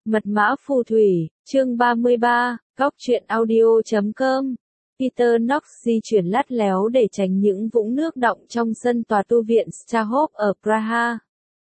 Mật mã phù thủy, chương 33, góc truyện audio.com. Peter Knox di chuyển lắt léo để tránh những vũng nước đọng trong sân tòa tu viện Starhope ở Praha.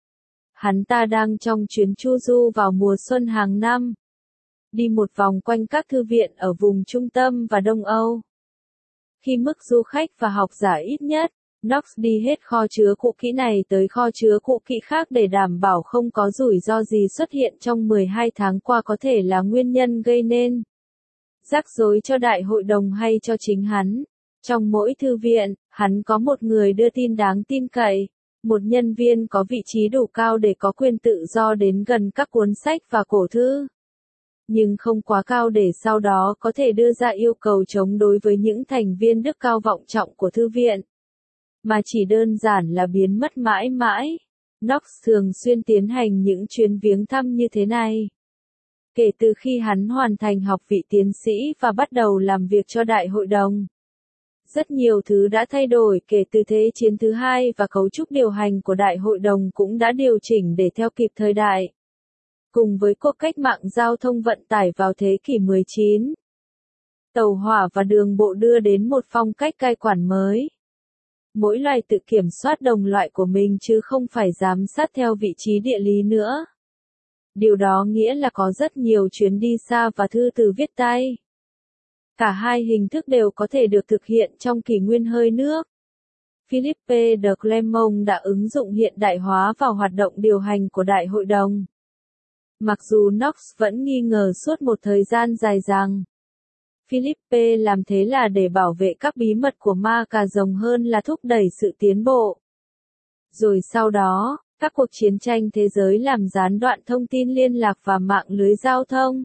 Hắn ta đang trong chuyến chu du vào mùa xuân hàng năm, đi một vòng quanh các thư viện ở vùng Trung Tâm và Đông Âu. Khi mức du khách và học giả ít nhất, Knox đi hết kho chứa cũ kỹ này tới kho chứa cũ kỹ khác để đảm bảo không có rủi ro gì xuất hiện trong 12 tháng qua có thể là nguyên nhân gây nên rắc rối cho đại hội đồng hay cho chính hắn. Trong mỗi thư viện, hắn có một người đưa tin đáng tin cậy, một nhân viên có vị trí đủ cao để có quyền tự do đến gần các cuốn sách và cổ thư, nhưng không quá cao để sau đó có thể đưa ra yêu cầu chống đối với những thành viên đức cao vọng trọng của thư viện, mà chỉ đơn giản là biến mất mãi mãi. Knox thường xuyên tiến hành những chuyến viếng thăm như thế này. Kể từ khi hắn hoàn thành học vị tiến sĩ và bắt đầu làm việc cho đại hội đồng, rất nhiều thứ đã thay đổi kể từ Thế chiến thứ hai và cấu trúc điều hành của đại hội đồng cũng đã điều chỉnh để theo kịp thời đại. Cùng với cuộc cách mạng giao thông vận tải vào thế kỷ 19, tàu hỏa và đường bộ đưa đến một phong cách cai quản mới. Mỗi loài tự kiểm soát đồng loại của mình chứ không phải giám sát theo vị trí địa lý nữa. Điều đó nghĩa là có rất nhiều chuyến đi xa và thư từ viết tay. Cả hai hình thức đều có thể được thực hiện trong kỷ nguyên hơi nước. Philippe de Clermont đã ứng dụng hiện đại hóa vào hoạt động điều hành của đại hội đồng. Mặc dù Knox vẫn nghi ngờ suốt một thời gian dài rằng Philippe làm thế là để bảo vệ các bí mật của ma cà rồng hơn là thúc đẩy sự tiến bộ. Rồi sau đó, các cuộc chiến tranh thế giới làm gián đoạn thông tin liên lạc và mạng lưới giao thông.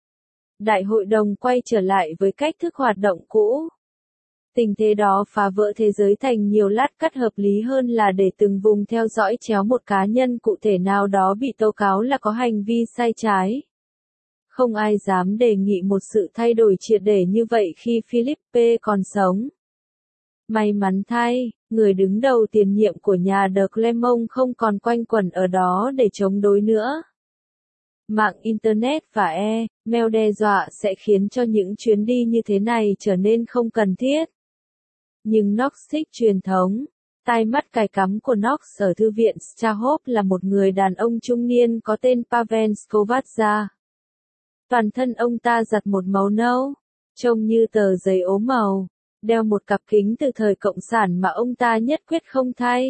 Đại hội đồng quay trở lại với cách thức hoạt động cũ. Tình thế đó phá vỡ thế giới thành nhiều lát cắt hợp lý hơn là để từng vùng theo dõi chéo một cá nhân cụ thể nào đó bị tố cáo là có hành vi sai trái. Không ai dám đề nghị một sự thay đổi triệt để như vậy khi Philippe còn sống. May mắn thay, người đứng đầu tiền nhiệm của nhà de Clermont không còn quanh quẩn ở đó để chống đối nữa. Mạng Internet và e-mail đe dọa sẽ khiến cho những chuyến đi như thế này trở nên không cần thiết. Nhưng Knox thích truyền thống. Tai mắt cài cắm của Knox ở thư viện Starhope là một người đàn ông trung niên có tên Pavel Skovatza. Toàn thân ông ta giặt một màu nâu, trông như tờ giấy ố màu, đeo một cặp kính từ thời Cộng sản mà ông ta nhất quyết không thay.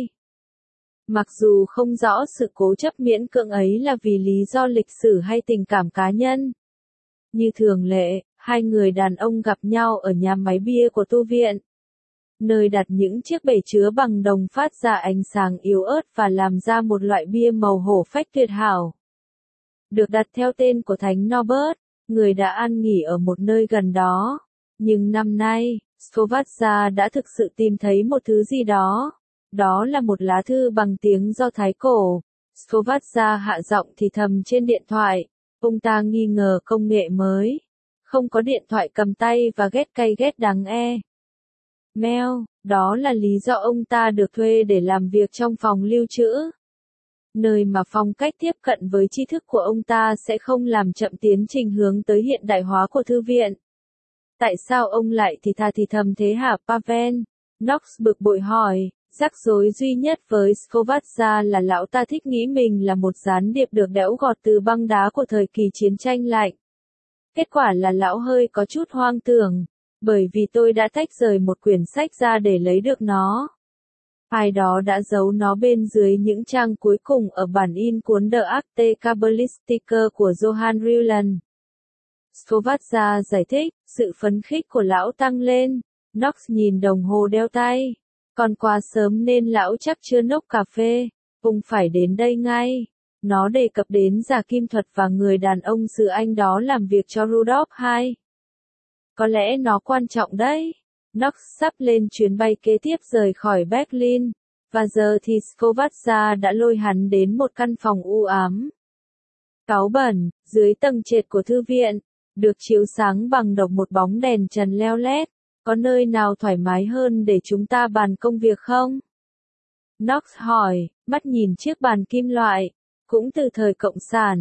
Mặc dù không rõ sự cố chấp miễn cưỡng ấy là vì lý do lịch sử hay tình cảm cá nhân. Như thường lệ, hai người đàn ông gặp nhau ở nhà máy bia của tu viện, nơi đặt những chiếc bể chứa bằng đồng phát ra ánh sáng yếu ớt và làm ra một loại bia màu hổ phách tuyệt hảo. Được đặt theo tên của Thánh Norbert, người đã an nghỉ ở một nơi gần đó. Nhưng năm nay, Skovatza đã thực sự tìm thấy một thứ gì đó. Đó là một lá thư bằng tiếng Do Thái cổ. Skovatza hạ giọng thì thầm trên điện thoại. Ông ta nghi ngờ công nghệ mới. Không có điện thoại cầm tay và ghét cay ghét đắng mail. Đó là lý do ông ta được thuê để làm việc trong phòng lưu trữ, nơi mà phong cách tiếp cận với tri thức của ông ta sẽ không làm chậm tiến trình hướng tới hiện đại hóa của thư viện. Tại sao ông lại thì thà thì thầm thế hả Pavel? Knox bực bội hỏi. Rắc rối duy nhất với Skovatza là lão ta thích nghĩ mình là một gián điệp được đẽo gọt từ băng đá của thời kỳ chiến tranh lạnh. Kết quả là lão hơi có chút hoang tưởng, bởi vì tôi đã tách rời một quyển sách ra để lấy được nó. Ai đó đã giấu nó bên dưới những trang cuối cùng ở bản in cuốn The Acte Kabbalistique của Johann Reuland. Skovatza giải thích, sự phấn khích của lão tăng lên. Knox nhìn đồng hồ đeo tay. Còn quá sớm nên lão chắc chưa nốc cà phê. Ông phải đến đây ngay. Nó đề cập đến giả kim thuật và người đàn ông xứ Anh đó làm việc cho Rudolf II. Có lẽ nó quan trọng đấy. Knox sắp lên chuyến bay kế tiếp rời khỏi Berlin, và giờ thì Skovatza đã lôi hắn đến một căn phòng u ám, cáu bẩn, dưới tầng trệt của thư viện, được chiếu sáng bằng độc một bóng đèn trần leo lét. Có nơi nào thoải mái hơn để chúng ta bàn công việc không? Knox hỏi, mắt nhìn chiếc bàn kim loại, cũng từ thời Cộng sản,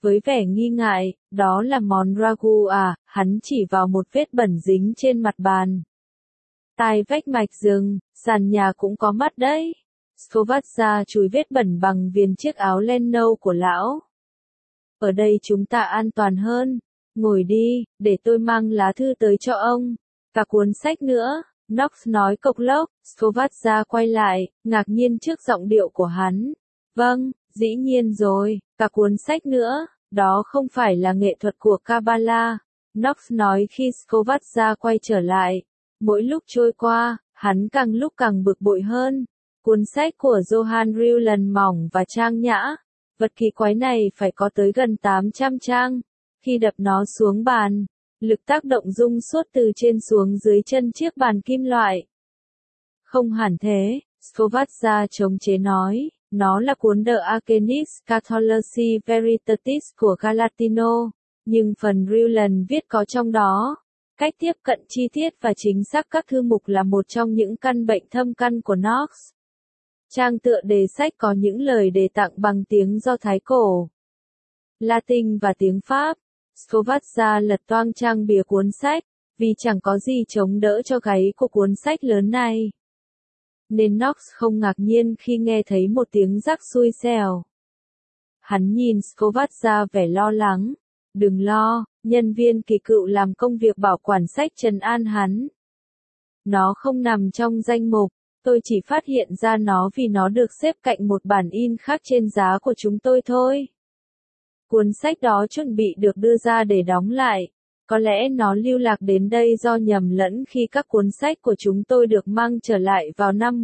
với vẻ nghi ngại, đó là món ragu à, hắn chỉ vào một vết bẩn dính trên mặt bàn. Tai vách mạch rừng, sàn nhà cũng có mắt đấy. Scovatra chùi vết bẩn bằng viền chiếc áo len nâu của lão. Ở đây chúng ta an toàn hơn. Ngồi đi, để tôi mang lá thư tới cho ông. Cả cuốn sách nữa. Knox nói cộc lốc. Scovatra quay lại, ngạc nhiên trước giọng điệu của hắn. Vâng, dĩ nhiên rồi, cả cuốn sách nữa. Đó không phải là nghệ thuật của Kabbalah. Knox nói khi Scovatra quay trở lại. Mỗi lúc trôi qua, hắn càng lúc càng bực bội hơn. Cuốn sách của Johann Reuland mỏng và trang nhã. Vật kỳ quái này phải có tới gần 800 trang. Khi đập nó xuống bàn, lực tác động rung suốt từ trên xuống dưới chân chiếc bàn kim loại. Không hẳn thế, Scovatra chống chế nói, nó là cuốn The Arcanis Catholici Veritatis của Galatino, nhưng phần Reuland viết có trong đó. Cách tiếp cận chi tiết và chính xác các thư mục là một trong những căn bệnh thâm căn của Knox. Trang tựa đề sách có những lời đề tặng bằng tiếng Do Thái cổ, Latin và tiếng Pháp. Scovatra lật toang trang bìa cuốn sách, vì chẳng có gì chống đỡ cho gáy của cuốn sách lớn này. Nên Knox không ngạc nhiên khi nghe thấy một tiếng rắc xui xẻo. Hắn nhìn Scovatra vẻ lo lắng. Đừng lo, nhân viên kỳ cựu làm công việc bảo quản sách trấn an hắn. Nó không nằm trong danh mục, tôi chỉ phát hiện ra nó vì nó được xếp cạnh một bản in khác trên giá của chúng tôi thôi. Cuốn sách đó chuẩn bị được đưa ra để đóng lại. Có lẽ nó lưu lạc đến đây do nhầm lẫn khi các cuốn sách của chúng tôi được mang trở lại vào năm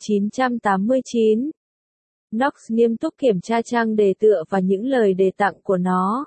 1989. Knox nghiêm túc kiểm tra trang đề tựa và những lời đề tặng của nó.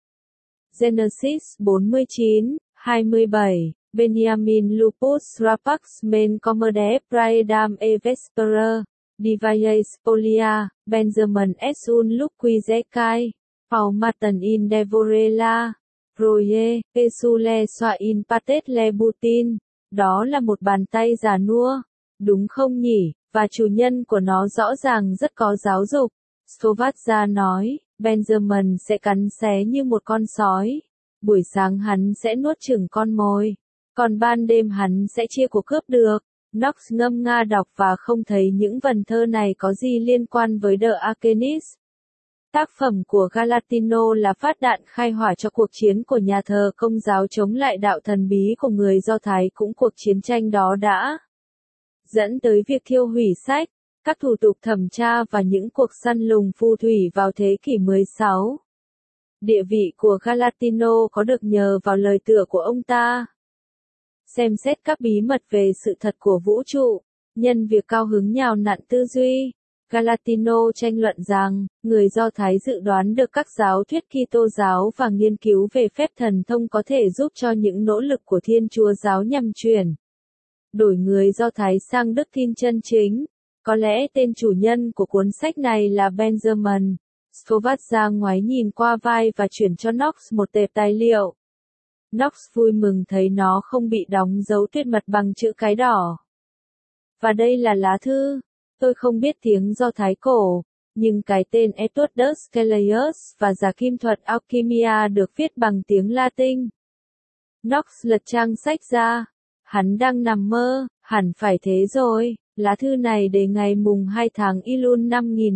Genesis 49, 27, Benjamin Lupus Rapax Men Commode Praedam e Vespera, Divae Spolia, Benjamin S. Un Luquizekai, Paul Martin in Devorela, Proye, Esule Soa in Patet Le Butin. Đó là một bàn tay già nua, đúng không nhỉ, và chủ nhân của nó rõ ràng rất có giáo dục. Scovatra nói, Benjamin sẽ cắn xé như một con sói. Buổi sáng hắn sẽ nuốt chửng con mồi. Còn ban đêm hắn sẽ chia của cướp được. Knox ngâm nga đọc và không thấy những vần thơ này có gì liên quan với The Arcanis. Tác phẩm của Galatino là phát đạn khai hỏa cho cuộc chiến của nhà thờ Công giáo chống lại đạo thần bí của người Do Thái, cũng cuộc chiến tranh đó đã dẫn tới việc thiêu hủy sách, các thủ tục thẩm tra và những cuộc săn lùng phù thủy vào thế kỷ 16. Địa vị của Galatino có được nhờ vào lời tựa của ông ta. Xem xét các bí mật về sự thật của vũ trụ, nhân việc cao hứng nhào nặn tư duy. Galatino tranh luận rằng, người Do Thái dự đoán được các giáo thuyết Kitô giáo và nghiên cứu về phép thần thông có thể giúp cho những nỗ lực của Thiên Chúa giáo nhằm chuyển đổi người Do Thái sang đức tin chân chính. Có lẽ tên chủ nhân của cuốn sách này là Benjamin. Scovatra ngoái nhìn qua vai và chuyển cho Knox một tệp tài liệu. Knox vui mừng thấy nó không bị đóng dấu tuyệt mật bằng chữ cái đỏ. Và đây là lá thư. Tôi không biết tiếng Do Thái cổ, nhưng cái tên Eduardus Calleius và giả kim thuật Alchemia được viết bằng tiếng Latin. Knox lật trang sách ra. Hắn đang nằm mơ, hẳn phải thế rồi. Lá thư này để ngày mùng 2 tháng Elul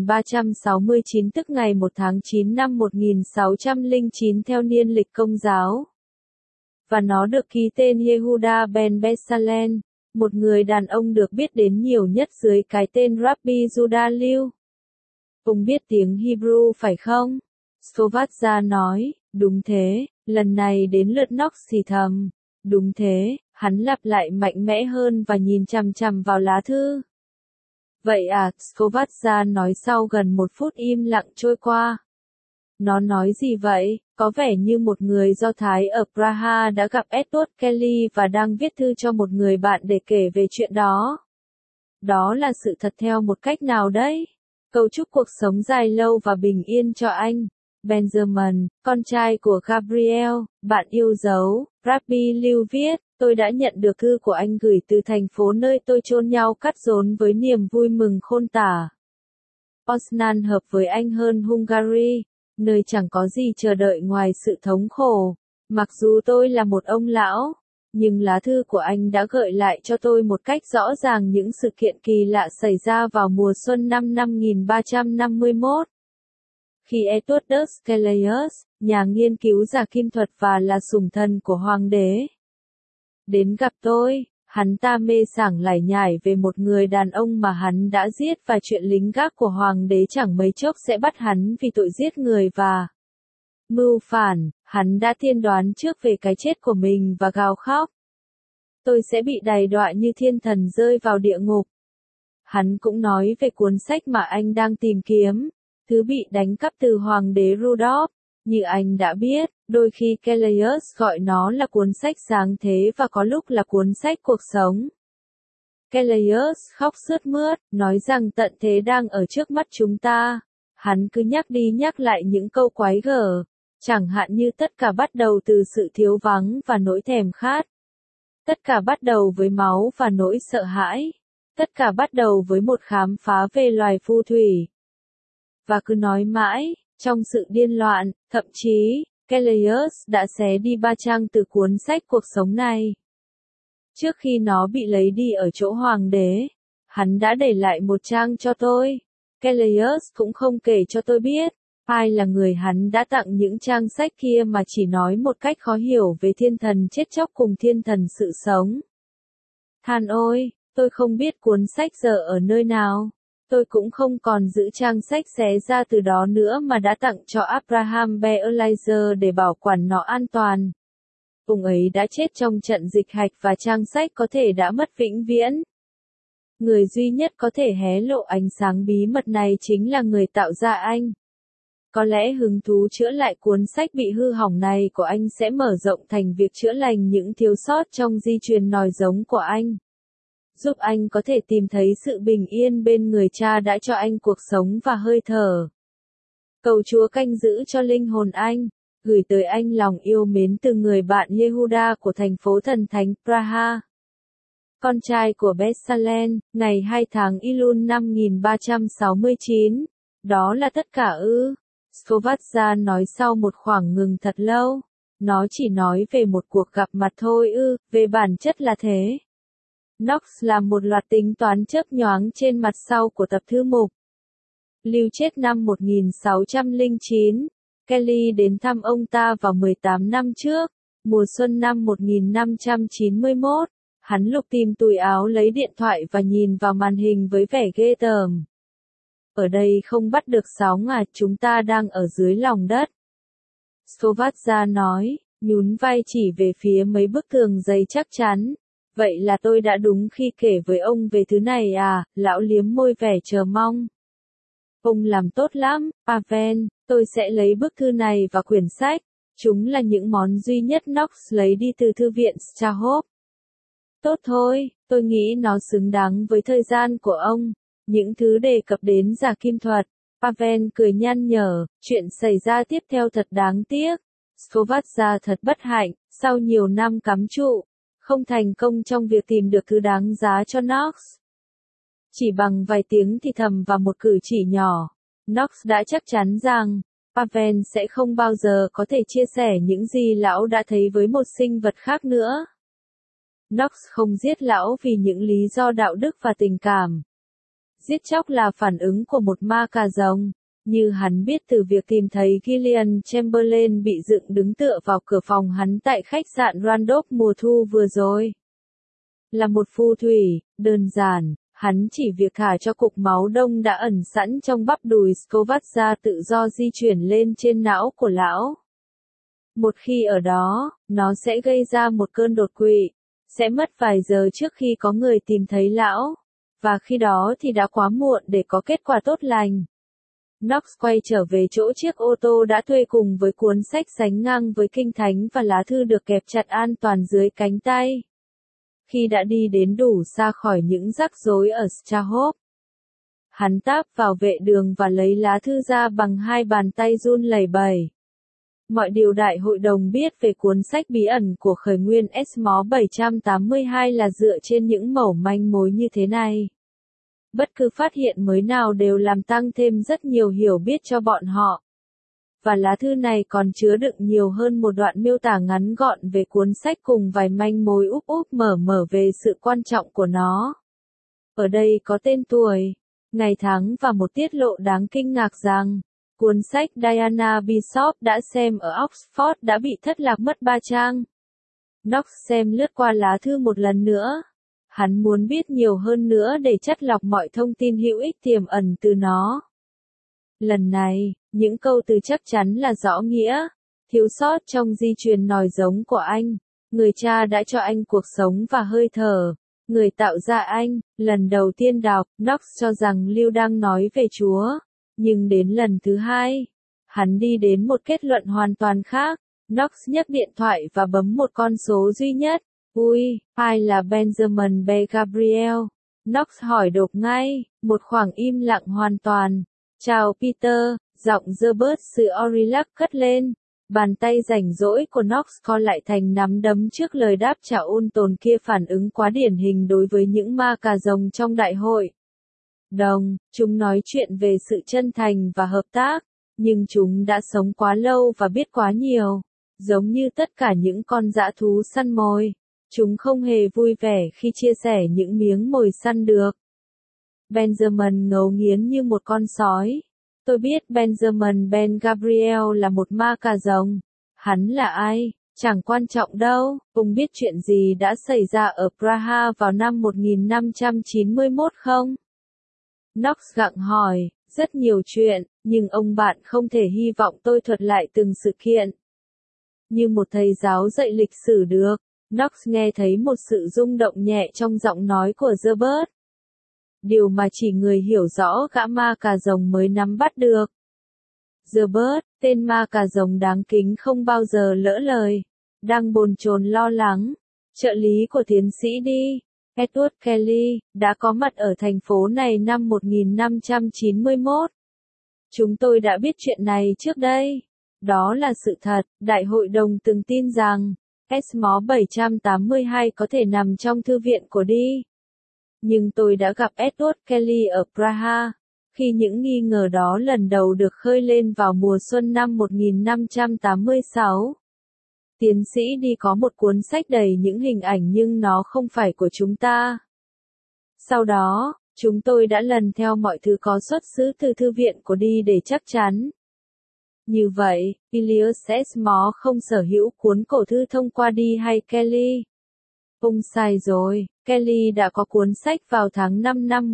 5369 tức ngày 1 tháng 9 năm 1609 theo niên lịch Công giáo. Và nó được ký tên Yehuda ben Besalen, một người đàn ông được biết đến nhiều nhất dưới cái tên Rabbi Judah Liu. Ông biết tiếng Hebrew phải không? Scovatra nói, đúng thế, lần này đến lượt Knox thì thầm. Đúng thế, hắn lặp lại mạnh mẽ hơn và nhìn chằm chằm vào lá thư. Vậy à, Scovatra nói sau gần một phút im lặng trôi qua. Nó nói gì vậy? Có vẻ như một người Do Thái ở Praha đã gặp Edward Kelly và đang viết thư cho một người bạn để kể về chuyện đó. Đó là sự thật theo một cách nào đấy? Cầu chúc cuộc sống dài lâu và bình yên cho anh. Benjamin, con trai của Gabriel, bạn yêu dấu, Rabbi Liu viết, tôi đã nhận được thư của anh gửi từ thành phố nơi tôi chôn nhau cắt rốn với niềm vui mừng khôn tả. Poznan hợp với anh hơn Hungary. nơi chẳng có gì chờ đợi ngoài sự thống khổ. Mặc dù tôi là một ông lão, nhưng lá thư của anh đã gợi lại cho tôi một cách rõ ràng những sự kiện kỳ lạ xảy ra vào mùa xuân năm 5351. Khi Edwardus Calleus, nhà nghiên cứu giả kim thuật và là sủng thần của hoàng đế, đến gặp tôi, hắn ta mê sảng lải nhải về một người đàn ông mà hắn đã giết và chuyện lính gác của hoàng đế chẳng mấy chốc sẽ bắt hắn vì tội giết người và mưu phản. Hắn đã tiên đoán trước về cái chết của mình và gào khóc: tôi sẽ bị đày đọa như thiên thần rơi vào địa ngục. Hắn cũng nói về cuốn sách mà anh đang tìm kiếm, thứ bị đánh cắp từ hoàng đế Rudolf. Như anh đã biết, đôi khi Calleus gọi nó là cuốn sách sáng thế và có lúc là cuốn sách cuộc sống. Calleus khóc sướt mướt, nói rằng tận thế đang ở trước mắt chúng ta. Hắn cứ nhắc đi nhắc lại những câu quái gở, chẳng hạn như tất cả bắt đầu từ sự thiếu vắng và nỗi thèm khát. Tất cả bắt đầu với máu và nỗi sợ hãi. Tất cả bắt đầu với một khám phá về loài phù thủy. Và cứ nói mãi, trong sự điên loạn, thậm chí, Calleus đã xé đi 3 trang từ cuốn sách cuộc sống này. Trước khi nó bị lấy đi ở chỗ hoàng đế, hắn đã để lại 1 trang cho tôi. Calleus cũng không kể cho tôi biết ai là người hắn đã tặng những trang sách kia mà chỉ nói một cách khó hiểu về thiên thần chết chóc cùng thiên thần sự sống. Than ôi, tôi không biết cuốn sách giờ ở nơi nào. Tôi cũng không còn giữ trang sách xé ra từ đó nữa mà đã tặng cho Abraham Beerlazer để bảo quản nó an toàn. Ông ấy đã chết trong trận dịch hạch và trang sách có thể đã mất vĩnh viễn. Người duy nhất có thể hé lộ ánh sáng bí mật này chính là người tạo ra anh. Có lẽ hứng thú chữa lại cuốn sách bị hư hỏng này của anh sẽ mở rộng thành việc chữa lành những thiếu sót trong di truyền nòi giống của anh. Giúp anh có thể tìm thấy sự bình yên bên người cha đã cho anh cuộc sống và hơi thở. Cầu Chúa canh giữ cho linh hồn anh, gửi tới anh lòng yêu mến từ người bạn Yehuda của thành phố thần thánh Praha. Con trai của Bethsalen, ngày 2 tháng Elul năm 1369. Đó là tất cả ư? Scovatza nói sau một khoảng ngừng thật lâu. Nó chỉ nói về một cuộc gặp mặt thôi ư, về bản chất là thế. Knox làm một loạt tính toán chớp nhoáng trên mặt sau của tập thư mục. Lưu chết năm 1609. Kelly đến thăm ông ta vào 18 năm trước, mùa xuân năm 1591. Hắn lục tìm túi áo lấy điện thoại và nhìn vào màn hình với vẻ ghê tởm. Ở đây không bắt được sóng à, chúng ta đang ở dưới lòng đất. Scovatza nói, nhún vai chỉ về phía mấy bức tường dày chắc chắn. Vậy là tôi đã đúng khi kể với ông về thứ này à, lão liếm môi vẻ chờ mong. Ông làm tốt lắm, Pavel, tôi sẽ lấy bức thư này và quyển sách. Chúng là những món duy nhất Knox lấy đi từ thư viện Strahov. Tốt thôi, tôi nghĩ nó xứng đáng với thời gian của ông. Những thứ đề cập đến giả kim thuật. Pavel cười nhăn nhở, chuyện xảy ra tiếp theo thật đáng tiếc. Scovatza thật bất hạnh, sau nhiều năm cắm trụ, không thành công trong việc tìm được thứ đáng giá cho Knox. Chỉ bằng vài tiếng thì thầm và một cử chỉ nhỏ, Knox đã chắc chắn rằng, Pavel sẽ không bao giờ có thể chia sẻ những gì lão đã thấy với một sinh vật khác nữa. Knox không giết lão vì những lý do đạo đức và tình cảm. Giết chóc là phản ứng của một ma cà rồng, như hắn biết từ việc tìm thấy Gillian Chamberlain bị dựng đứng tựa vào cửa phòng hắn tại khách sạn Randolph mùa thu vừa rồi. Là một phù thủy, đơn giản, hắn chỉ việc thả cho cục máu đông đã ẩn sẵn trong bắp đùi Scovatza tự do di chuyển lên trên não của lão. Một khi ở đó, nó sẽ gây ra một cơn đột quỵ, sẽ mất vài giờ trước khi có người tìm thấy lão, và khi đó thì đã quá muộn để có kết quả tốt lành. Knox quay trở về chỗ chiếc ô tô đã thuê cùng với cuốn sách sánh ngang với kinh thánh và lá thư được kẹp chặt an toàn dưới cánh tay. Khi đã đi đến đủ xa khỏi những rắc rối ở Strahov, hắn táp vào vệ đường và lấy lá thư ra bằng 2 bàn tay run lẩy bẩy. Mọi điều đại hội đồng biết về cuốn sách bí ẩn của khởi nguyên SMO 782 là dựa trên những mẩu manh mối như thế này. Bất cứ phát hiện mới nào đều làm tăng thêm rất nhiều hiểu biết cho bọn họ. và lá thư này còn chứa đựng nhiều hơn một đoạn miêu tả ngắn gọn về cuốn sách cùng vài manh mối úp úp mở mở về sự quan trọng của nó. Ở đây có tên tuổi, ngày tháng và một tiết lộ đáng kinh ngạc rằng, cuốn sách Diana Bishop đã xem ở Oxford đã bị thất lạc mất 3 trang. Knox xem lướt qua lá thư một lần nữa. Hắn muốn biết nhiều hơn nữa để chắt lọc mọi thông tin hữu ích tiềm ẩn từ nó. Lần này, những câu từ chắc chắn là rõ nghĩa, thiếu sót trong di truyền nòi giống của anh. Người cha đã cho anh cuộc sống và hơi thở. Người tạo ra anh, lần đầu tiên đọc, Knox cho rằng Lưu đang nói về Chúa. Nhưng đến lần thứ hai, hắn đi đến một kết luận hoàn toàn khác. Knox nhấc điện thoại và bấm một con số duy nhất. Ui, ai là Benjamin B. Gabriel? Knox hỏi đột ngay, một khoảng im lặng hoàn toàn. Chào Peter, giọng Herbert sự Aurillac cất lên. Bàn tay rảnh rỗi của Knox co lại thành nắm đấm trước lời đáp trả ôn tồn kia, phản ứng quá điển hình đối với những ma cà rồng trong đại hội. Chúng nói chuyện về sự chân thành và hợp tác, nhưng chúng đã sống quá lâu và biết quá nhiều. Giống như tất cả những con dã thú săn mồi, chúng không hề vui vẻ khi chia sẻ những miếng mồi săn được. Benjamin ngấu nghiến như một con sói. Tôi biết Benjamin Ben Gabriel là một ma cà rồng. Hắn là ai? Chẳng quan trọng đâu. Ông biết chuyện gì đã xảy ra ở Praha vào năm 1591 không? Knox gặng hỏi, rất nhiều chuyện, nhưng ông bạn không thể hy vọng tôi thuật lại từng sự kiện. Như một thầy giáo dạy lịch sử được, Knox nghe thấy một sự rung động nhẹ trong giọng nói của Herbert. Điều mà chỉ người hiểu rõ gã ma cà rồng mới nắm bắt được. Herbert, tên ma cà rồng đáng kính không bao giờ lỡ lời. Đang bồn chồn lo lắng. Trợ lý của tiến sĩ đi, Edward Kelly, đã có mặt ở thành phố này năm 1591. Chúng tôi đã biết chuyện này trước đây. Đó là sự thật. Đại hội đồng từng tin rằng SMO 782 có thể nằm trong thư viện của đi. Nhưng tôi đã gặp Edward Kelly ở Praha, khi những nghi ngờ đó lần đầu được khơi lên vào mùa xuân năm 1586. Tiến sĩ đi có một cuốn sách đầy những hình ảnh nhưng nó không phải của chúng ta. Sau đó, chúng tôi đã lần theo mọi thứ có xuất xứ từ thư viện của đi để chắc chắn. Như vậy, Elias Esmo không sở hữu cuốn cổ thư thông qua đi hay Kelly. Ông sai rồi, Kelly đã có cuốn sách vào tháng 5 năm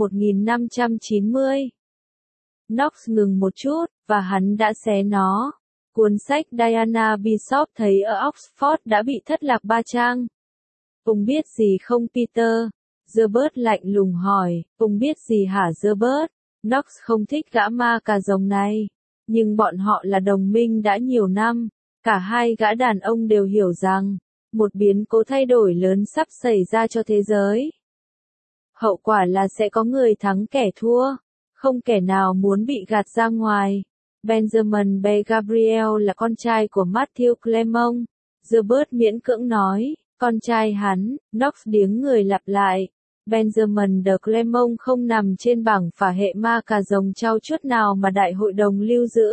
1590. Knox ngừng một chút, và hắn đã xé nó. Cuốn sách Diana Bishop thấy ở Oxford đã bị thất lạc 3 trang. Ông biết gì không Peter? Herbert lạnh lùng hỏi, ông biết gì hả Herbert? Knox không thích gã ma cà rồng này. Nhưng bọn họ là đồng minh đã nhiều năm. Cả hai gã đàn ông đều hiểu rằng, một biến cố thay đổi lớn sắp xảy ra cho thế giới. Hậu quả là sẽ có người thắng kẻ thua. Không kẻ nào muốn bị gạt ra ngoài. Benjamin B. Gabriel là con trai của Matthew Clement. Herbert miễn cưỡng nói, con trai hắn. Knox điếng người lặp lại. Benjamin de Clement không nằm trên bảng phả hệ ma cà rồng trao chuốt nào mà đại hội đồng lưu giữ.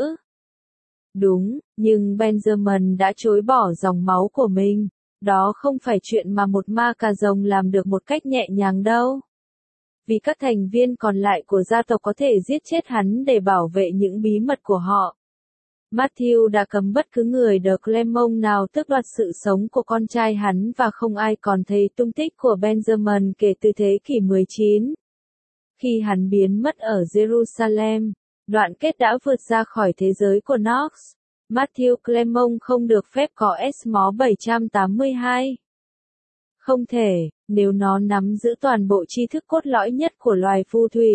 Đúng, nhưng Benjamin đã chối bỏ dòng máu của mình. Đó không phải chuyện mà một ma cà rồng làm được một cách nhẹ nhàng đâu. Vì các thành viên còn lại của gia tộc có thể giết chết hắn để bảo vệ những bí mật của họ. Matthew đã cấm bất cứ người de Clement nào tước đoạt sự sống của con trai hắn và không ai còn thấy tung tích của Benjamin kể từ thế kỷ 19. Khi hắn biến mất ở Jerusalem, đoạn kết đã vượt ra khỏi thế giới của Knox. Matthew Clement không được phép có SMO 782. Không thể, nếu nó nắm giữ toàn bộ tri thức cốt lõi nhất của loài phù thủy.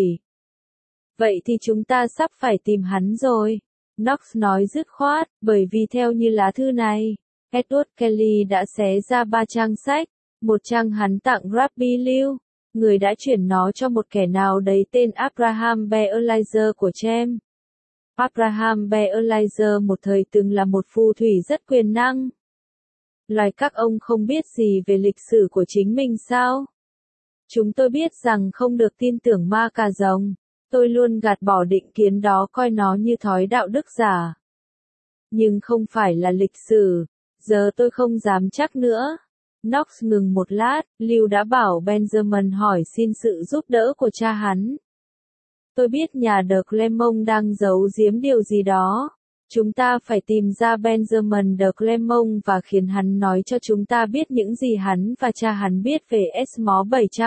Vậy thì chúng ta sắp phải tìm hắn rồi. Knox nói dứt khoát, bởi vì theo như lá thư này, Edward Kelly đã xé ra 3 trang sách, một trang hắn tặng Rabbi Lưu, người đã chuyển nó cho một kẻ nào đấy tên Abraham B. Eliezer của Chem. Abraham B. Eliezer một thời từng là một phù thủy rất quyền năng. Loài các ông không biết gì về lịch sử của chính mình sao? Chúng tôi biết rằng không được tin tưởng ma cà rồng. Tôi luôn gạt bỏ định kiến đó, coi nó như thói đạo đức giả. nhưng không phải là lịch sử. Giờ tôi không dám chắc nữa. Knox ngừng một lát, Lưu đã bảo Benjamin hỏi xin sự giúp đỡ của cha hắn. Tôi biết nhà de Clermont đang giấu giếm điều gì đó. Chúng ta phải tìm ra Benjamin de Clermont và khiến hắn nói cho chúng ta biết những gì hắn và cha hắn biết về Esmo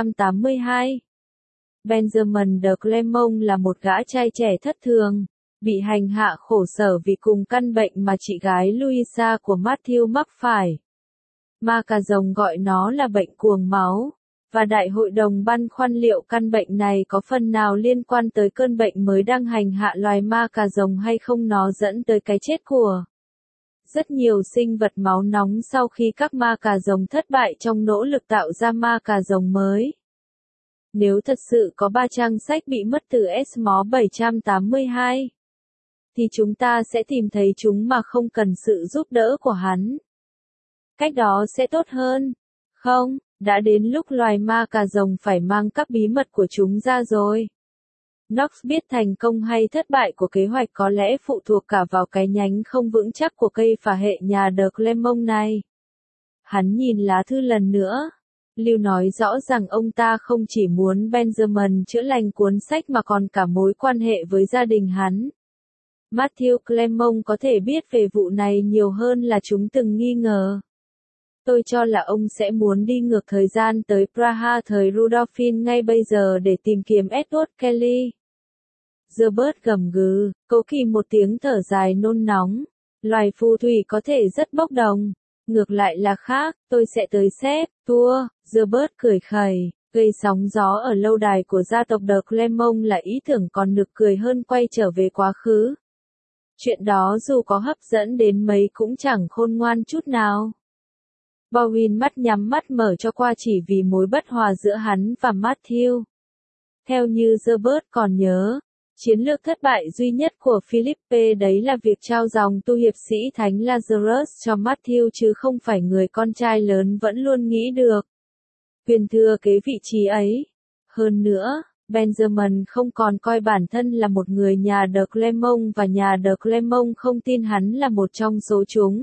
782. Benjamin de Clermont là một gã trai trẻ thất thường, bị hành hạ khổ sở vì cùng căn bệnh mà chị gái Louisa của Matthew mắc phải. Ma cà rồng gọi nó là bệnh cuồng máu, và đại hội đồng băn khoăn liệu căn bệnh này có phần nào liên quan tới cơn bệnh mới đang hành hạ loài ma cà rồng hay không, nó dẫn tới cái chết của rất nhiều sinh vật máu nóng sau khi các ma cà rồng thất bại trong nỗ lực tạo ra ma cà rồng mới. Nếu thật sự có 3 trang sách bị mất từ Esmo 782, thì chúng ta sẽ tìm thấy chúng mà không cần sự giúp đỡ của hắn. Cách đó sẽ tốt hơn. Không, đã đến lúc loài ma cà rồng phải mang các bí mật của chúng ra rồi. Knox biết thành công hay thất bại của kế hoạch có lẽ phụ thuộc cả vào cái nhánh không vững chắc của cây phả hệ nhà de Clermont này. Hắn nhìn lá thư lần nữa. Lưu nói rõ rằng ông ta không chỉ muốn Benjamin chữa lành cuốn sách mà còn cả mối quan hệ với gia đình hắn. Matthew Clermont có thể biết về vụ này nhiều hơn là chúng từng nghi ngờ. Tôi cho là ông sẽ muốn đi ngược thời gian tới Praha thời Rudolphine ngay bây giờ để tìm kiếm Edward Kelly. Robert gầm gừ, cố kỳ một tiếng thở dài nôn nóng. Loài phù thủy có thể rất bốc đồng. Ngược lại là khác, tôi sẽ tới xếp, tour. Robert cười khẩy, gây sóng gió ở lâu đài của gia tộc de Clermont là ý tưởng còn nực cười hơn quay trở về quá khứ. Chuyện đó dù có hấp dẫn đến mấy cũng chẳng khôn ngoan chút nào. Bowen mắt nhắm mắt mở cho qua chỉ vì mối bất hòa giữa hắn và Matthew. Theo như Robert còn nhớ, chiến lược thất bại duy nhất của Philippe đấy là việc trao dòng tu hiệp sĩ Thánh Lazarus cho Matthew chứ không phải người con trai lớn vẫn luôn nghĩ được quyền thừa kế vị trí ấy. Hơn nữa, Benjamin không còn coi bản thân là một người nhà de Clermont và nhà de Clermont không tin hắn là một trong số chúng.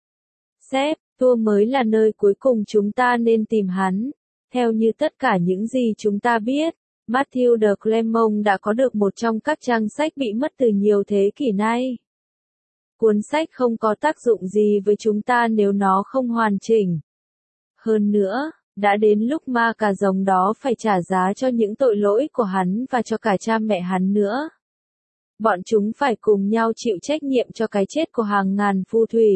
Sếp, tour mới là nơi cuối cùng chúng ta nên tìm hắn. Theo như tất cả những gì chúng ta biết, Matthew de Clermont đã có được một trong các trang sách bị mất từ nhiều thế kỷ nay. Cuốn sách không có tác dụng gì với chúng ta nếu nó không hoàn chỉnh. Hơn nữa, đã đến lúc ma cà rồng đó phải trả giá cho những tội lỗi của hắn và cho cả cha mẹ hắn nữa. Bọn chúng phải cùng nhau chịu trách nhiệm cho cái chết của hàng ngàn phù thủy.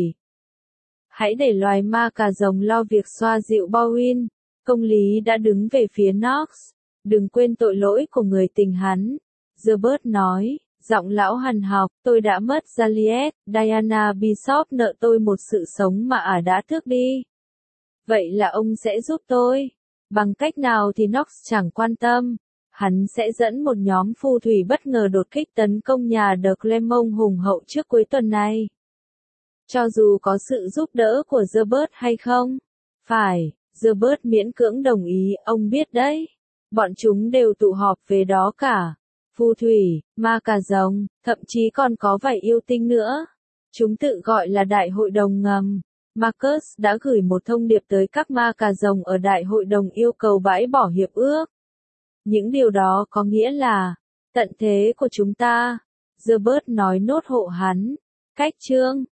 Hãy để loài ma cà rồng lo việc xoa dịu Bowen. Công lý đã đứng về phía Knox. Đừng quên tội lỗi của người tình hắn. Robert nói, giọng lão hằn học, tôi đã mất Juliet, Diana Bishop nợ tôi một sự sống mà ả đã tước đi. Vậy là ông sẽ giúp tôi. Bằng cách nào thì Knox chẳng quan tâm. Hắn sẽ dẫn một nhóm phù thủy bất ngờ đột kích tấn công nhà de Clermont hùng hậu trước cuối tuần này. Cho dù có sự giúp đỡ của Robert hay không. Phải, Robert miễn cưỡng đồng ý, ông biết đấy. Bọn chúng đều tụ họp về đó cả. Phù thủy, ma cà rồng, thậm chí còn có vài yêu tinh nữa. Chúng tự gọi là đại hội đồng ngầm. Marcus đã gửi một thông điệp tới các ma cà rồng ở đại hội đồng yêu cầu bãi bỏ hiệp ước. Những điều đó có nghĩa là, tận thế của chúng ta. Robert nói nốt hộ hắn. Cách chương